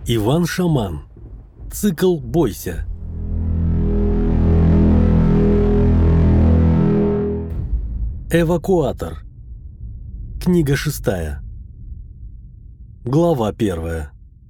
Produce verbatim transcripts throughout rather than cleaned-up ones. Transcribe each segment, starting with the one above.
Иван-шаман. Цикл «Бойся». Эвакуатор. Книга шестая. Глава первая.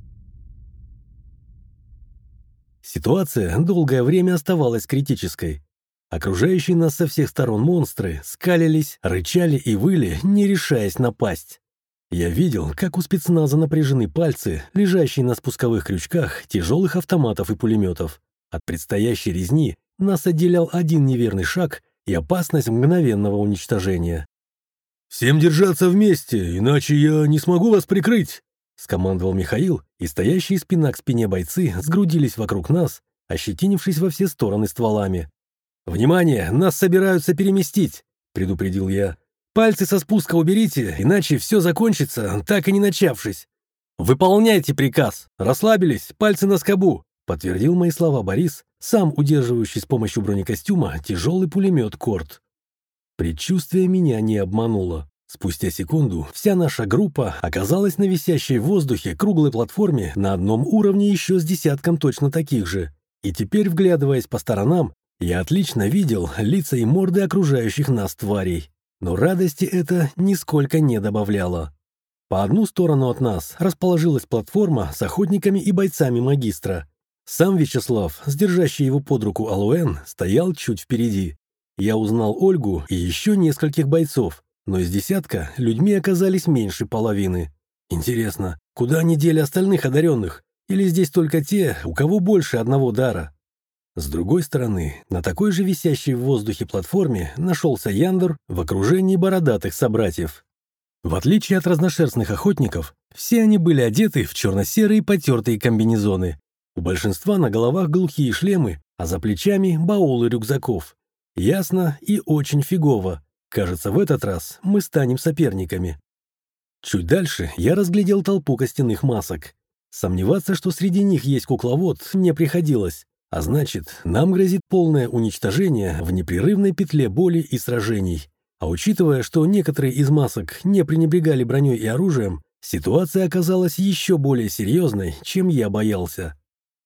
Ситуация долгое время оставалась критической. Окружающие нас со всех сторон монстры скалились, рычали и выли, не решаясь напасть. Я видел, как у спецназа напряжены пальцы, лежащие на спусковых крючках тяжелых автоматов и пулеметов. От предстоящей резни нас отделял один неверный шаг и опасность мгновенного уничтожения. «Всем держаться вместе, иначе я не смогу вас прикрыть!» — скомандовал Михаил, и стоящие спина к спине бойцы сгрудились вокруг нас, ощетинившись во все стороны стволами. «Внимание! Нас собираются переместить!» — предупредил я. «Пальцы со спуска уберите, иначе все закончится, так и не начавшись». «Выполняйте приказ! Расслабились, пальцы на скобу!» — подтвердил мои слова Борис, сам удерживающий с помощью бронекостюма тяжелый пулемет «Корт». Предчувствие меня не обмануло. Спустя секунду вся наша группа оказалась на висящей в воздухе круглой платформе на одном уровне еще с десятком точно таких же. И теперь, вглядываясь по сторонам, я отлично видел лица и морды окружающих нас тварей. Но радости это нисколько не добавляло. По одну сторону от нас расположилась платформа с охотниками и бойцами магистра. Сам Вячеслав, с держащий его под руку Алуэн, стоял чуть впереди. Я узнал Ольгу и еще нескольких бойцов, но из десятка людьми оказались меньше половины. Интересно, куда они дели остальных одаренных? Или здесь только те, у кого больше одного дара? С другой стороны, на такой же висящей в воздухе платформе нашелся Яндор в окружении бородатых собратьев. В отличие от разношерстных охотников, все они были одеты в черно-серые потертые комбинезоны. У большинства на головах глухие шлемы, а за плечами баулы рюкзаков. Ясно и очень фигово. Кажется, в этот раз мы станем соперниками. Чуть дальше я разглядел толпу костяных масок. Сомневаться, что среди них есть кукловод, не приходилось. А значит, нам грозит полное уничтожение в непрерывной петле боли и сражений. А учитывая, что некоторые из масок не пренебрегали броней и оружием, ситуация оказалась еще более серьезной, чем я боялся.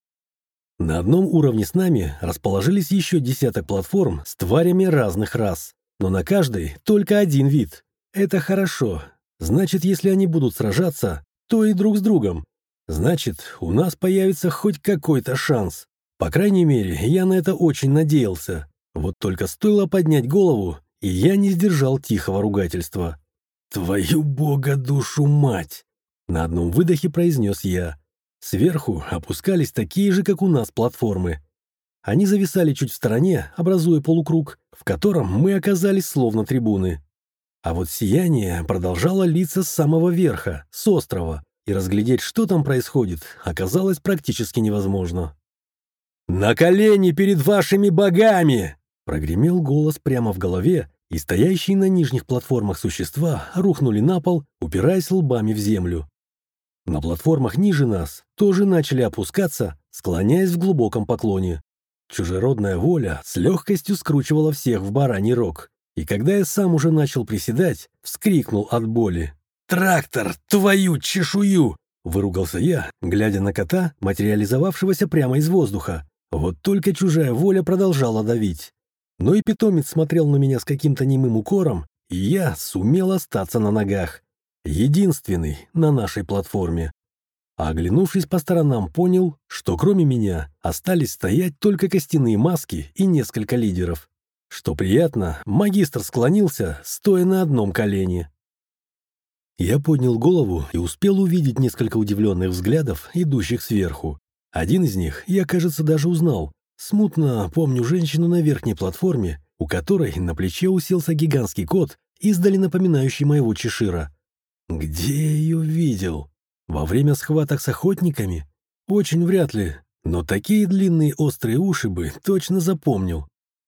На одном уровне с нами расположились еще десяток платформ с тварями разных рас, но на каждой только один вид. Это хорошо. Значит, если они будут сражаться, то и друг с другом. Значит, у нас появится хоть какой-то шанс. По крайней мере, я на это очень надеялся. Вот только стоило поднять голову, и я не сдержал тихого ругательства. «Твою бога душу мать!» — на одном выдохе произнес я. Сверху опускались такие же, как у нас, платформы. Они зависали чуть в стороне, образуя полукруг, в котором мы оказались словно трибуны. А вот сияние продолжало литься с самого верха, с острова, и разглядеть, что там происходит, оказалось практически невозможно. «На колени перед вашими богами!» — прогремел голос прямо в голове, и стоящие на нижних платформах существа рухнули на пол, упираясь лбами в землю. На платформах ниже нас тоже начали опускаться, склоняясь в глубоком поклоне. Чужеродная воля с легкостью скручивала всех в бараний рог, и когда я сам уже начал приседать, вскрикнул от боли. «Трактор, твою чешую!» — выругался я, глядя на кота, материализовавшегося прямо из воздуха. Вот только чужая воля продолжала давить. Но и питомец смотрел на меня с каким-то немым укором, и я сумел остаться на ногах. Единственный на нашей платформе. А оглянувшись по сторонам, понял, что кроме меня остались стоять только костяные маски и несколько лидеров. Что приятно, магистр склонился, стоя на одном колене. Я поднял голову и успел увидеть несколько удивленных взглядов, идущих сверху. Один из них я, кажется, даже узнал. Смутно помню женщину на верхней платформе, у которой на плече уселся гигантский кот, издали напоминающий моего чешира. Где я ее видел? Во время схваток с охотниками? Очень вряд ли, но такие длинные острые уши бы точно запомнил.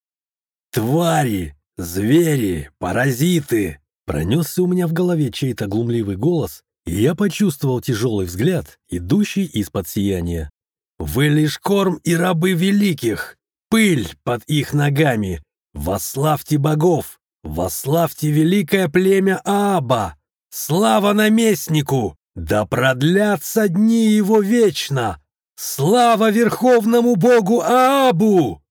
«Твари! Звери! Паразиты!» Пронесся у меня в голове чей-то глумливый голос, и я почувствовал тяжелый взгляд, идущий из-под сияния. «Вы лишь корм и рабы великих! Пыль под их ногами! Восславьте богов! Восславьте великое племя Ааба! Слава наместнику! Да продлятся дни его вечно! Слава верховному богу Аабу!»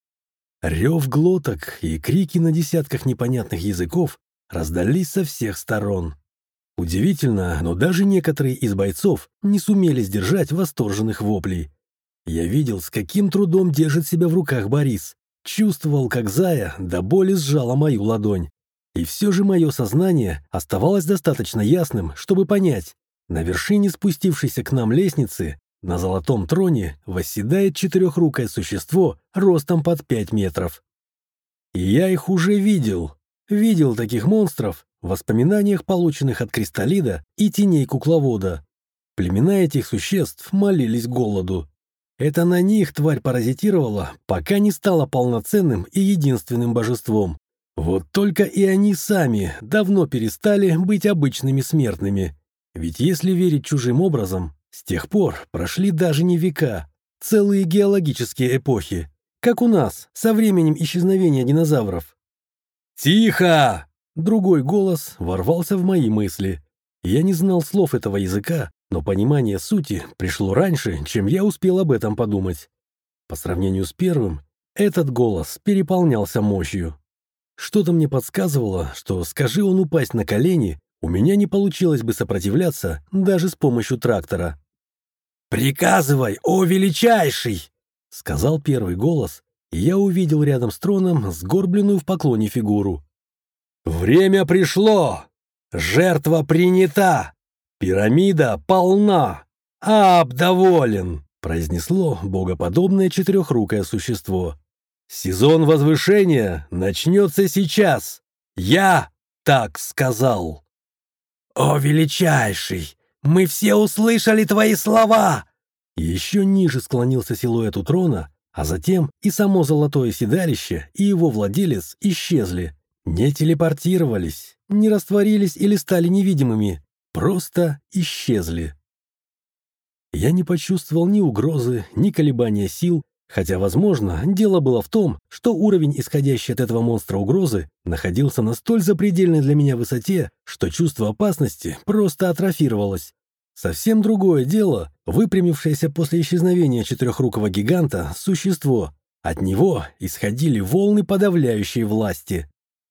Рев глоток и крики на десятках непонятных языков раздались со всех сторон. Удивительно, но даже некоторые из бойцов не сумели сдержать восторженных воплей. Я видел, с каким трудом держит себя в руках Борис. Чувствовал, как Зая до боли сжала мою ладонь. И все же мое сознание оставалось достаточно ясным, чтобы понять. На вершине спустившейся к нам лестницы, на золотом троне, восседает четырехрукое существо ростом под пять метров. И я их уже видел. Видел таких монстров в воспоминаниях, полученных от Кристаллида и теней кукловода. Племена этих существ молились голоду. Это на них тварь паразитировала, пока не стала полноценным и единственным божеством. Вот только и они сами давно перестали быть обычными смертными. Ведь если верить чужим образом, с тех пор прошли даже не века, целые геологические эпохи, как у нас со временем исчезновения динозавров. «Тихо!» — другой голос ворвался в мои мысли. Я не знал слов этого языка, но понимание сути пришло раньше, чем я успел об этом подумать. По сравнению с первым, этот голос переполнялся мощью. Что-то мне подсказывало, что, скажи он упасть на колени, у меня не получилось бы сопротивляться даже с помощью трактора. «Приказывай, о величайший!» — сказал первый голос, и я увидел рядом с троном сгорбленную в поклоне фигуру. «Время пришло! Жертва принята! Пирамида полна! Ааб доволен!» — произнесло богоподобное четырехрукое существо. «Сезон возвышения начнется сейчас! Я так сказал!» «О, величайший! Мы все услышали твои слова!» Еще ниже склонился силуэт у трона, а затем и само золотое седалище, и его владелец исчезли. Не телепортировались, не растворились или стали невидимыми, просто исчезли. Я не почувствовал ни угрозы, ни колебания сил, хотя, возможно, дело было в том, что уровень, исходящий от этого монстра угрозы, находился на столь запредельной для меня высоте, что чувство опасности просто атрофировалось. Совсем другое дело — выпрямившееся после исчезновения четырехрукого гиганта существо. От него исходили волны подавляющей власти.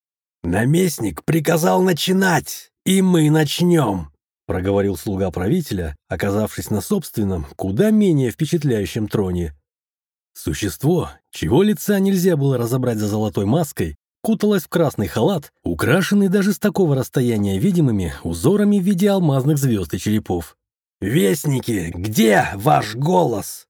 «Наместник приказал начинать, и мы начнем», — проговорил слуга правителя, оказавшись на собственном, куда менее впечатляющем троне. Существо, чего лица нельзя было разобрать за золотой маской, куталось в красный халат, украшенный даже с такого расстояния видимыми узорами в виде алмазных звезд и черепов. «Вестники, где ваш голос?»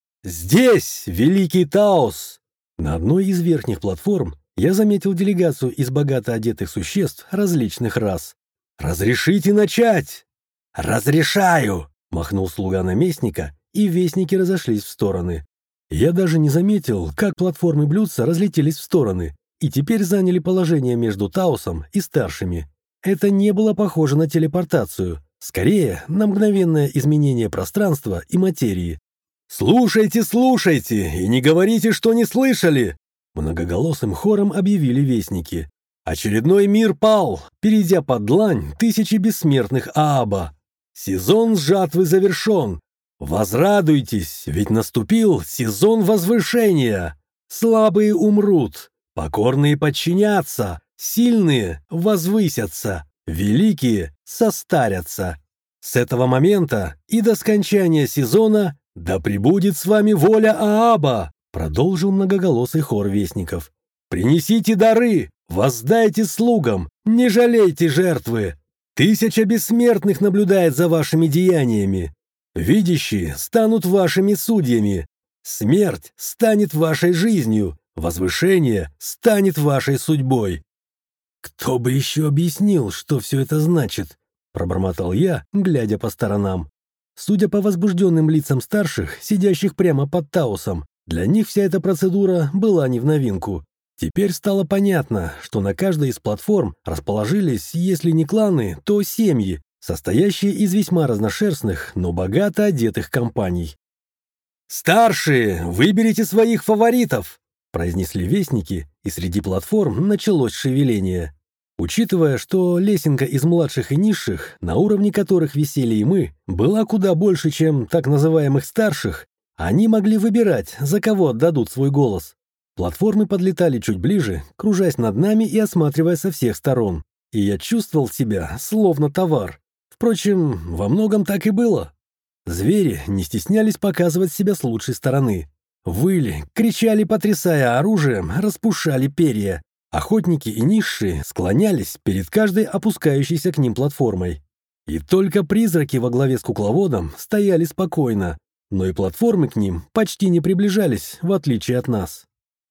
«Здесь, великий Таос!» На одной из верхних платформ я заметил делегацию из богато одетых существ различных рас. «Разрешите начать?» «Разрешаю!» — махнул слуга наместника, и вестники разошлись в стороны. Я даже не заметил, как платформы блюдца разлетелись в стороны и теперь заняли положение между Таосом и старшими. Это не было похоже на телепортацию, скорее на мгновенное изменение пространства и материи. «Слушайте, слушайте, и не говорите, что не слышали!» Многоголосым хором объявили вестники. «Очередной мир пал, перейдя под длань тысячи бессмертных Ааба. Сезон жатвы завершен. Возрадуйтесь, ведь наступил сезон возвышения. Слабые умрут, покорные подчинятся, сильные возвысятся, великие состарятся. С этого момента и до скончания сезона да пребудет с вами воля Ааба», продолжил многоголосый хор вестников. «Принесите дары, воздайте слугам, не жалейте жертвы. Тысяча бессмертных наблюдает за вашими деяниями. Видящие станут вашими судьями. Смерть станет вашей жизнью, возвышение станет вашей судьбой». «Кто бы еще объяснил, что все это значит?» — пробормотал я, глядя по сторонам. Судя по возбужденным лицам старших, сидящих прямо под Таосом, для них вся эта процедура была не в новинку. Теперь стало понятно, что на каждой из платформ расположились, если не кланы, то семьи, состоящие из весьма разношерстных, но богато одетых компаний. «Старшие, выберите своих фаворитов!» — произнесли вестники, и среди платформ началось шевеление. Учитывая, что лесенка из младших и низших, на уровне которых висели и мы, была куда больше, чем так называемых старших, они могли выбирать, за кого отдадут свой голос. Платформы подлетали чуть ближе, кружась над нами и осматривая со всех сторон. И я чувствовал себя словно товар. Впрочем, во многом так и было. Звери не стеснялись показывать себя с лучшей стороны. Выли, кричали, потрясая оружием, распушали перья. Охотники и низшие склонялись перед каждой опускающейся к ним платформой. И только призраки во главе с кукловодом стояли спокойно, но и платформы к ним почти не приближались, в отличие от нас.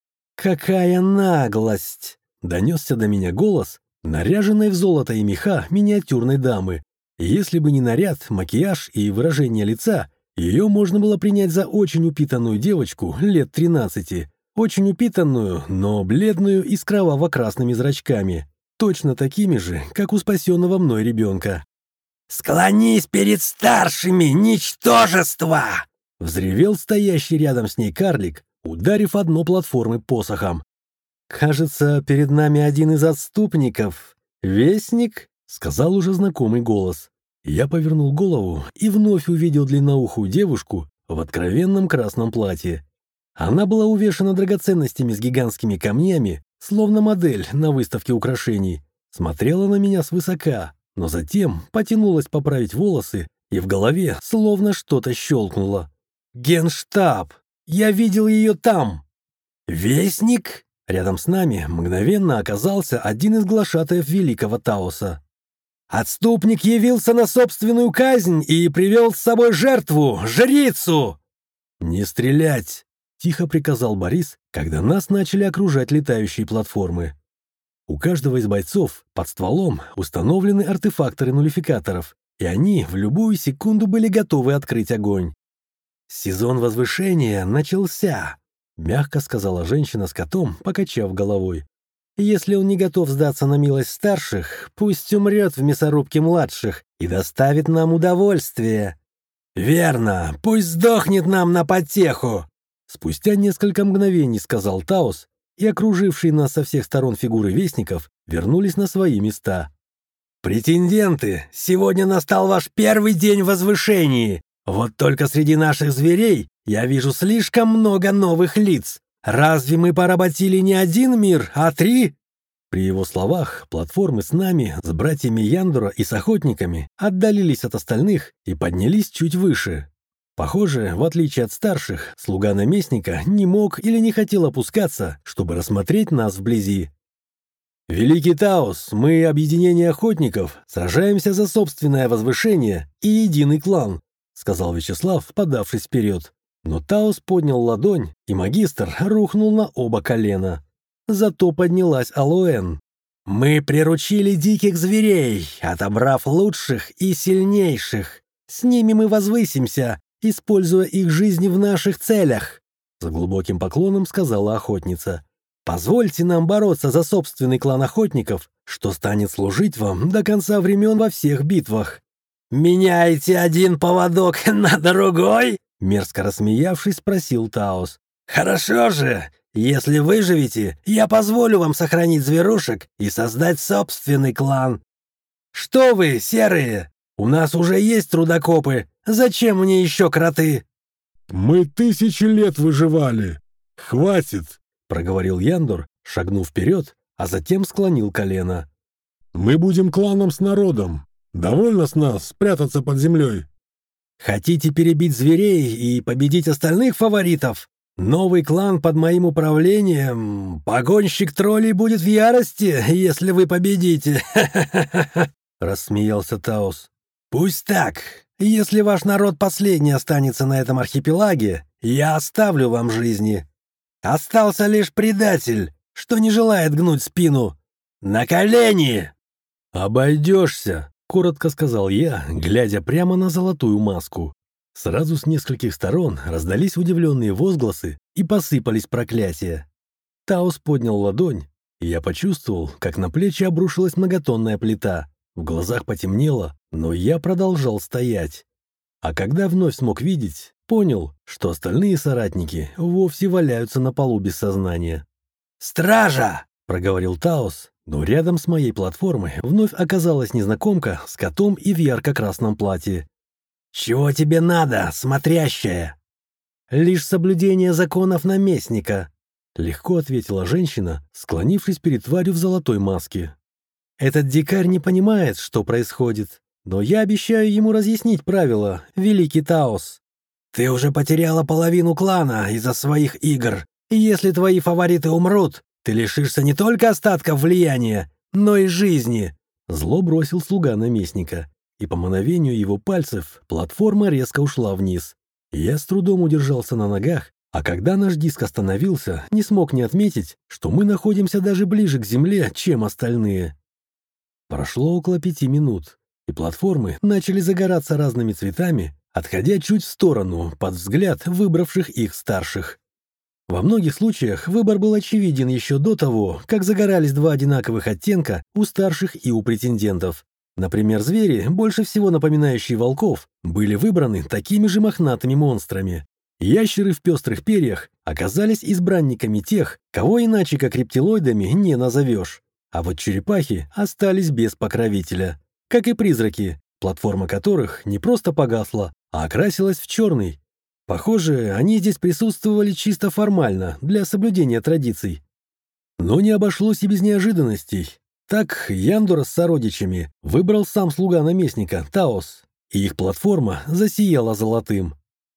«Какая наглость!» — донесся до меня голос, наряженной в золото и меха миниатюрной дамы. И если бы не наряд, макияж и выражение лица, ее можно было принять за очень упитанную девочку лет тринадцати. Очень упитанную, но бледную и с кроваво-красными зрачками. Точно такими же, как у спасенного мной ребенка. «Склонись перед старшими, ничтожество!» Взревел стоящий рядом с ней карлик, ударив одно платформы посохом. «Кажется, перед нами один из отступников. Вестник?» — сказал уже знакомый голос. Я повернул голову и вновь увидел длинноухую девушку в откровенном красном платье. Она была увешана драгоценностями с гигантскими камнями, словно модель на выставке украшений. Смотрела на меня свысока, но затем потянулась поправить волосы, и в голове словно что-то щелкнуло. «Генштаб! Я видел ее там!» «Вестник?» Рядом с нами мгновенно оказался один из глашатаев великого Таоса. «Отступник явился на собственную казнь и привел с собой жертву, жрицу!» «Не стрелять!» — тихо приказал Борис, когда нас начали окружать летающие платформы. У каждого из бойцов под стволом установлены артефакторы нулификаторов, и они в любую секунду были готовы открыть огонь. «Сезон возвышения начался», — мягко сказала женщина с котом, покачав головой. «Если он не готов сдаться на милость старших, пусть умрет в мясорубке младших и доставит нам удовольствие». «Верно, пусть сдохнет нам на потеху!» Спустя несколько мгновений сказал Таос, и окружившие нас со всех сторон фигуры вестников вернулись на свои места. «Претенденты, сегодня настал ваш первый день в возвышении. Вот только среди наших зверей я вижу слишком много новых лиц. Разве мы поработили не один мир, а три?» При его словах платформы с нами, с братьями Яндора и с охотниками отдалились от остальных и поднялись чуть выше. Похоже, в отличие от старших, слуга наместника не мог или не хотел опускаться, чтобы рассмотреть нас вблизи. «Великий Таос, мы, объединение охотников, сражаемся за собственное возвышение и единый клан», сказал Вячеслав, подавшись вперед. Но Таос поднял ладонь, и магистр рухнул на оба колена. Зато поднялась Алоэн. «Мы приручили диких зверей, отобрав лучших и сильнейших. С ними мы возвысимся, используя их жизни в наших целях», — с глубоким поклоном сказала охотница. «Позвольте нам бороться за собственный клан охотников, что станет служить вам до конца времен во всех битвах». «Меняете один поводок на другой?» — мерзко рассмеявшись, спросил Таос. «Хорошо же, если выживете, я позволю вам сохранить зверушек и создать собственный клан. Что вы, серые? У нас уже есть трудокопы. Зачем мне еще кроты?» «Мы тысячи лет выживали. Хватит!» — проговорил Яндор, шагнув вперед, а затем склонил колено. «Мы будем кланом с народом. Довольно с нас спрятаться под землей». «Хотите перебить зверей и победить остальных фаворитов? Новый клан под моим управлением? Погонщик троллей будет в ярости, если вы победите!» — рассмеялся Таос. «Пусть так. Если ваш народ последний останется на этом архипелаге, я оставлю вам жизни. Остался лишь предатель, что не желает гнуть спину. На колени!» «Обойдешься!» — коротко сказал я, глядя прямо на золотую маску. Сразу с нескольких сторон раздались удивленные возгласы и посыпались проклятия. Таос поднял ладонь, и я почувствовал, как на плечи обрушилась многотонная плита. В глазах потемнело, но я продолжал стоять. А когда вновь смог видеть, понял, что остальные соратники вовсе валяются на полу без сознания. «Стража!» — проговорил Таос, Но рядом с моей платформой вновь оказалась незнакомка с котом и в ярко-красном платье. «Чего тебе надо, смотрящая?» «Лишь соблюдение законов наместника», — легко ответила женщина, склонившись перед тварью в золотой маске. «Этот дикарь не понимает, что происходит, но я обещаю ему разъяснить правила, великий Таос». «Ты уже потеряла половину клана из-за своих игр, и если твои фавориты умрут, ты лишишься не только остатков влияния, но и жизни», — зло бросил слуга наместника, и по мановению его пальцев платформа резко ушла вниз. Я с трудом удержался на ногах, а когда наш диск остановился, не смог не отметить, что мы находимся даже ближе к земле, чем остальные. Прошло около пяти минут, и платформы начали загораться разными цветами, отходя чуть в сторону под взгляд выбравших их старших. Во многих случаях выбор был очевиден еще до того, как загорались два одинаковых оттенка у старших и у претендентов. Например, звери, больше всего напоминающие волков, были выбраны такими же мохнатыми монстрами. Ящеры в пестрых перьях оказались избранниками тех, кого иначе как рептилоидами не назовешь. А вот черепахи остались без покровителя. Как и призраки, платформа которых не просто погасла, а окрасилась в черный. Похоже, они здесь присутствовали чисто формально, для соблюдения традиций. Но не обошлось и без неожиданностей. Так Яндора с сородичами выбрал сам слуга наместника, Таос, и их платформа засияла золотым.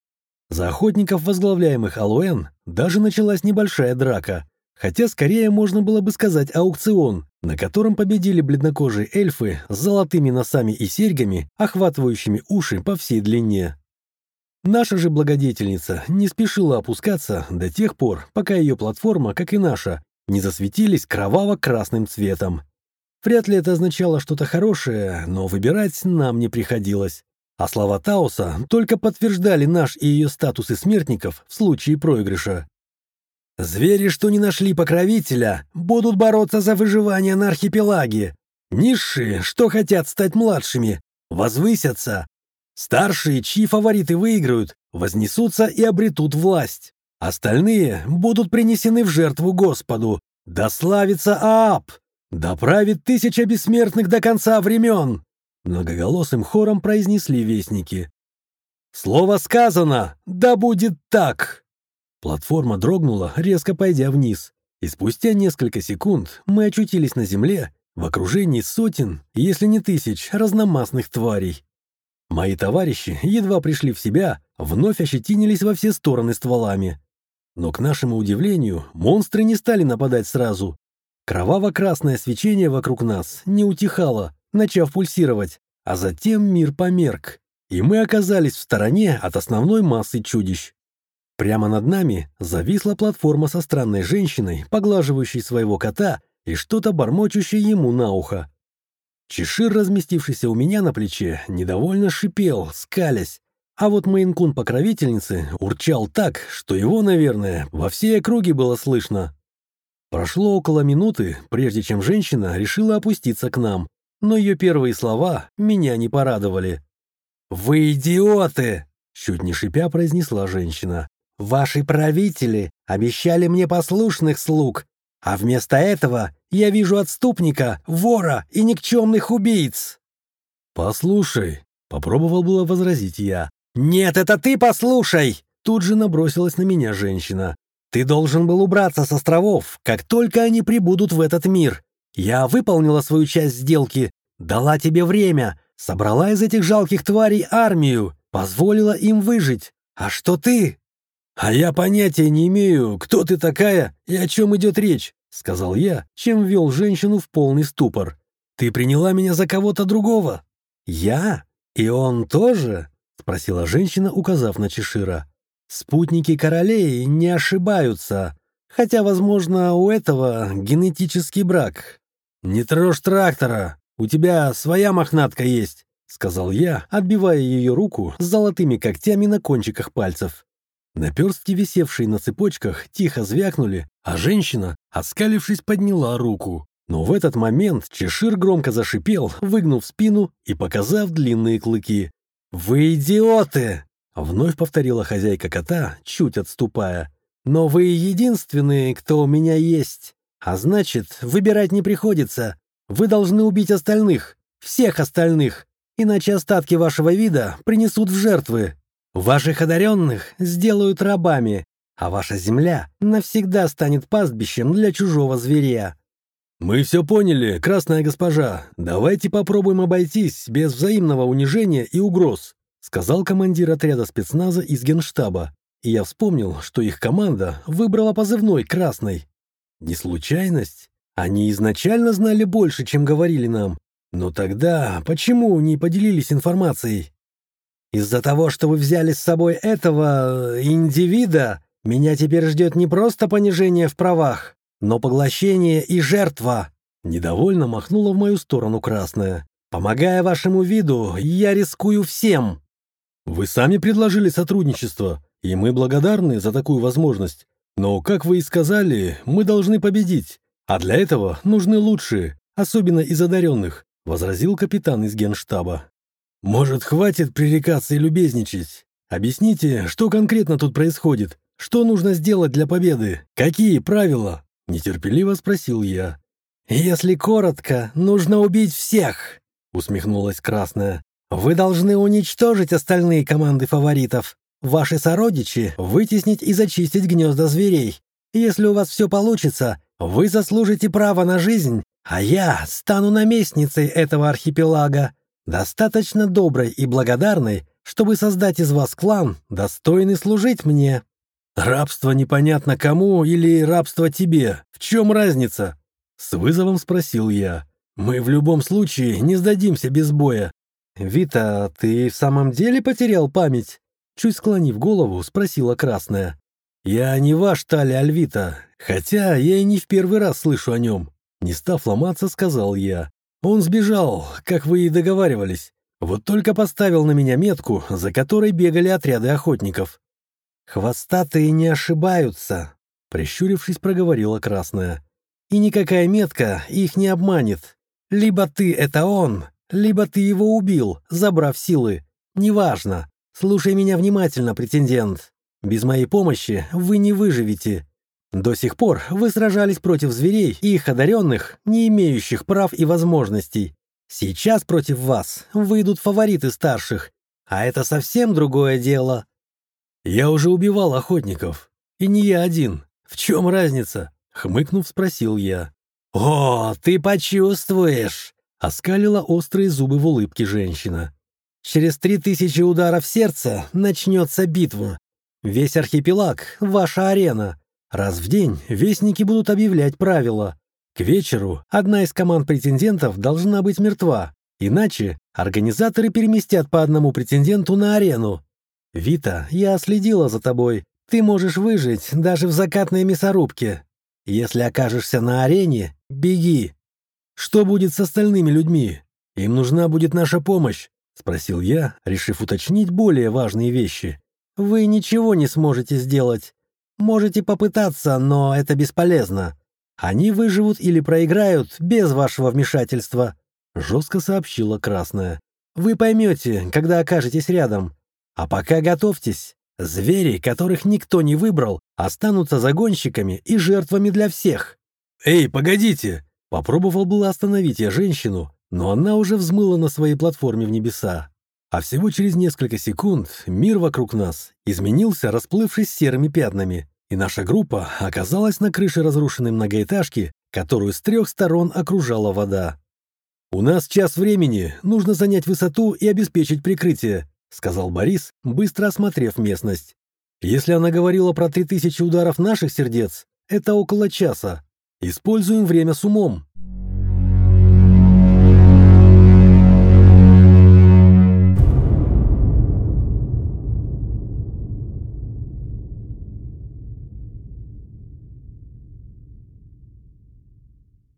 За охотников, возглавляемых Алуэн, даже началась небольшая драка, хотя скорее можно было бы сказать аукцион, на котором победили бледнокожие эльфы с золотыми носами и серьгами, охватывающими уши по всей длине. Наша же благодетельница не спешила опускаться до тех пор, пока ее платформа, как и наша, не засветились кроваво-красным цветом. Вряд ли это означало что-то хорошее, но выбирать нам не приходилось. А слова Таоса только подтверждали наш и ее статусы смертников в случае проигрыша. «Звери, что не нашли покровителя, будут бороться за выживание на архипелаге. Низшие, что хотят стать младшими, возвысятся. Старшие, чьи фавориты выиграют, вознесутся и обретут власть. Остальные будут принесены в жертву Господу. Да славится Ааб! Да правит тысяча бессмертных до конца времен!» Многоголосым хором произнесли вестники. «Слово сказано! Да будет так!» Платформа дрогнула, резко пойдя вниз, и спустя несколько секунд мы очутились на земле в окружении сотен, если не тысяч, разномастных тварей. Мои товарищи едва пришли в себя, вновь ощетинились во все стороны стволами. Но, к нашему удивлению, монстры не стали нападать сразу. Кроваво-красное свечение вокруг нас не утихало, начав пульсировать, а затем мир померк, и мы оказались в стороне от основной массы чудищ. Прямо над нами зависла платформа со странной женщиной, поглаживающей своего кота и что-то бормочущее ему на ухо. Чешир, разместившийся у меня на плече, недовольно шипел, скалясь, а вот мейн-кун покровительницы урчал так, что его, наверное, во всей округе было слышно. Прошло около минуты, прежде чем женщина решила опуститься к нам, но ее первые слова меня не порадовали. «Вы идиоты!» — чуть не шипя произнесла женщина. «Ваши правители обещали мне послушных слуг, а вместо этого я вижу отступника, вора и никчемных убийц!» «Послушай», — попробовал было возразить я. «Нет, это ты послушай!» Тут же набросилась на меня женщина. «Ты должен был убраться с островов, как только они прибудут в этот мир. Я выполнила свою часть сделки, дала тебе время, собрала из этих жалких тварей армию, позволила им выжить. А что ты?» «А я понятия не имею, кто ты такая и о чем идет речь», — сказал я, чем ввел женщину в полный ступор. «Ты приняла меня за кого-то другого». «Я? И он тоже?» — спросила женщина, указав на Чешира. «Спутники королей не ошибаются, хотя, возможно, у этого генетический брак». «Не трожь трактора, у тебя своя мохнатка есть», — сказал я, отбивая ее руку с золотыми когтями на кончиках пальцев. Наперстки, висевшие на цепочках, тихо звякнули, а женщина, оскалившись, подняла руку. Но в этот момент Чешир громко зашипел, выгнув спину и показав длинные клыки. «Вы идиоты!» — вновь повторила хозяйка кота, чуть отступая. «Но вы единственные, кто у меня есть. А значит, выбирать не приходится. Вы должны убить остальных, всех остальных, иначе остатки вашего вида принесут в жертвы. Ваших одаренных сделают рабами, а ваша земля навсегда станет пастбищем для чужого зверя». «Мы все поняли, красная госпожа. Давайте попробуем обойтись без взаимного унижения и угроз», сказал командир отряда спецназа из Генштаба. И я вспомнил, что их команда выбрала позывной «Красный». Не случайность. Они изначально знали больше, чем говорили нам. Но тогда почему не поделились информацией? «Из-за того, что вы взяли с собой этого индивида, меня теперь ждет не просто понижение в правах, но поглощение и жертва!» Недовольно махнула в мою сторону красная. «Помогая вашему виду, я рискую всем!» «Вы сами предложили сотрудничество, и мы благодарны за такую возможность. Но, как вы и сказали, мы должны победить, а для этого нужны лучшие, особенно из одаренных», возразил капитан из Генштаба. «Может, хватит пререкаться и любезничать? Объясните, что конкретно тут происходит? Что нужно сделать для победы? Какие правила?» Нетерпеливо спросил я. «Если коротко, нужно убить всех», — усмехнулась Красная. «Вы должны уничтожить остальные команды фаворитов. Ваши сородичи вытеснить и зачистить гнезда зверей. Если у вас все получится, вы заслужите право на жизнь, а я стану наместницей этого архипелага, достаточно доброй и благодарной, чтобы создать из вас клан, достойный служить мне». «Рабство непонятно кому или рабство тебе? В чем разница?» С вызовом спросил я. «Мы в любом случае не сдадимся без боя». «Вита, ты в самом деле потерял память?» Чуть склонив голову, спросила Красная. «Я не ваш Тали Альвита, хотя я и не в первый раз слышу о нем». Не став ломаться, сказал я. «Он сбежал, как вы и договаривались. Вот только поставил на меня метку, за которой бегали отряды охотников». «Хвостатые не ошибаются», — прищурившись, проговорила Красная. «И никакая метка их не обманет. Либо ты — это он, либо ты его убил, забрав силы. Неважно. Слушай меня внимательно, претендент. Без моей помощи вы не выживете. До сих пор вы сражались против зверей и их одаренных, не имеющих прав и возможностей. Сейчас против вас выйдут фавориты старших, а это совсем другое дело». «Я уже убивал охотников. И не я один. В чем разница?» — хмыкнув, спросил я. «О, ты почувствуешь!» — оскалила острые зубы в улыбке женщина. «Через три тысячи ударов сердца начнется битва. Весь архипелаг — ваша арена. Раз в день вестники будут объявлять правила. К вечеру одна из команд претендентов должна быть мертва, иначе организаторы переместят по одному претенденту на арену. Вита, я следила за тобой. Ты можешь выжить даже в закатной мясорубке. Если окажешься на арене, беги». «Что будет с остальными людьми? Им нужна будет наша помощь?» — спросил я, решив уточнить более важные вещи. «Вы ничего не сможете сделать. Можете попытаться, но это бесполезно. Они выживут или проиграют без вашего вмешательства», — жестко сообщила Красная. «Вы поймете, когда окажетесь рядом. А пока готовьтесь. Звери, которых никто не выбрал, останутся загонщиками и жертвами для всех». «Эй, погодите!» Попробовал было остановить я женщину, но она уже взмыла на своей платформе в небеса. А всего через несколько секунд мир вокруг нас изменился, расплывшись серыми пятнами, и наша группа оказалась на крыше разрушенной многоэтажки, которую с трех сторон окружала вода. «У нас час времени, нужно занять высоту и обеспечить прикрытие», — сказал Борис, быстро осмотрев местность. «Если она говорила про три тысячи ударов наших сердец, это около часа. Используем время с умом».